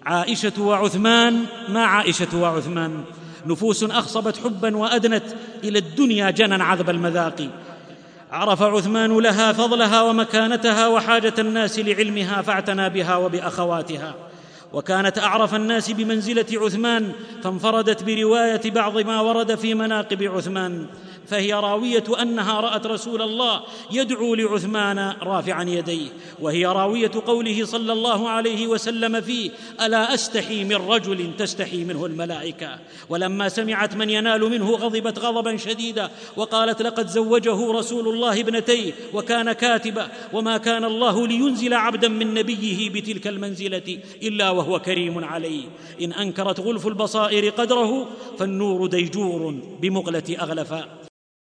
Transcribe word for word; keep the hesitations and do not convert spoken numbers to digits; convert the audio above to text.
عائشة وعثمان. ما عائشة وعثمان؟ نفوس أخصبت حبا وأدنت إلى الدنيا جنا عذب المذاق. عرف عثمان لها فضلها ومكانتها وحاجة الناس لعلمها، فاعتنى بها وبأخواتها. وكانت أعرف الناس بمنزلة عثمان، فانفردت برواية بعض ما ورد في مناقب عثمان، فهي راوية أنها رأت رسول الله يدعو لعثمان رافعا يديه، وهي راوية قوله صلى الله عليه وسلم فيه: ألا أستحي من رجل تستحي منه الملائكة. ولما سمعت من ينال منه غضبت غضبا شديدا وقالت: لقد زوجه رسول الله ابنتيه وكان كاتبا، وما كان الله لينزل عبدا من نبيه بتلك المنزلة إلا وهو كريم عليه. إن أنكرت غلف البصائر قدره فالنور ديجور بمغلة أغلفا.